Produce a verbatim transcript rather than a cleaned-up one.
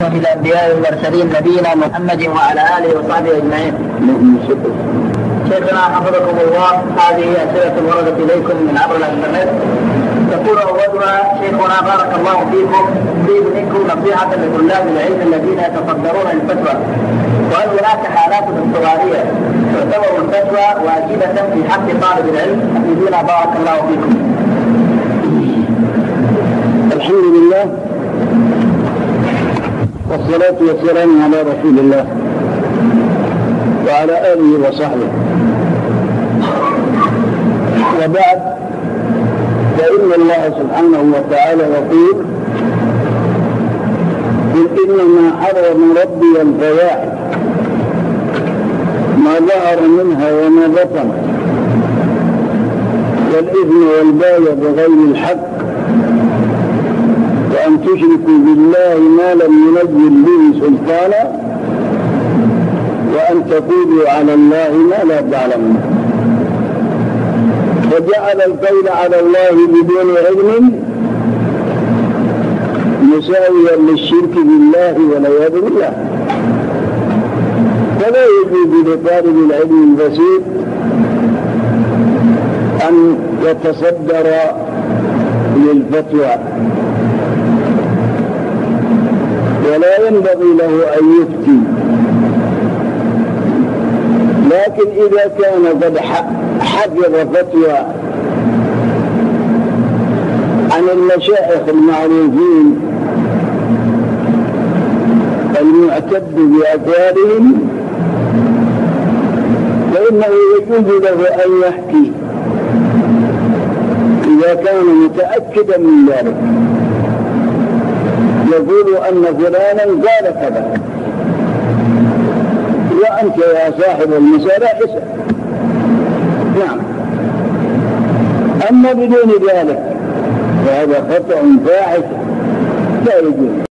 الأنبياء والمرسلين نبينا محمد وعلى آله وصحبه أجمعين. شيخنا حفظكم الله، هذه أسئلة وردت إليكم من عبر الإنترنت. تقول أولها: شيخنا بارك الله فيكم، أريد منكم نصيحة لطلاب العلم الذين يتصدرون الفتوى، وهل هناك حالات اضطرارية تعتبر الفتوى واجبة في حق طالب العلم؟ أفيدونا بارك الله فيكم. الحمد لله والصلاة والسلام على رسول الله وعلى آله وصحبه، وبعد، فإن الله سبحانه وتعالى يقول: قل إنما حرم ربي الفواحش ما ظهر منها وما بطن والإثم والبغي بغير الحق وأن تشركوا بالله ما لم ينزل به سلطانا وأن تقولوا على الله ما لا تعلمون. فجعل القول على الله بدون علم مساويا للشرك بالله والعياذ بالله. فلا يجوز لطالب العلم البسيط أن يتصدر للفتوى، ولا ينبغي له أن يفتي، لكن إذا كان قد حفظ فتوى عن المشايخ المعروفين المعتد بأقوالهم فإنه يجوز له أن يحكي إذا كان متأكدا من ذلك، يقول أن فلانا قال كذا، وأنت يا صاحب المسألة اسأل. نعم. أما بدون ذلك فهذا خطأ فاحش لا يجوز.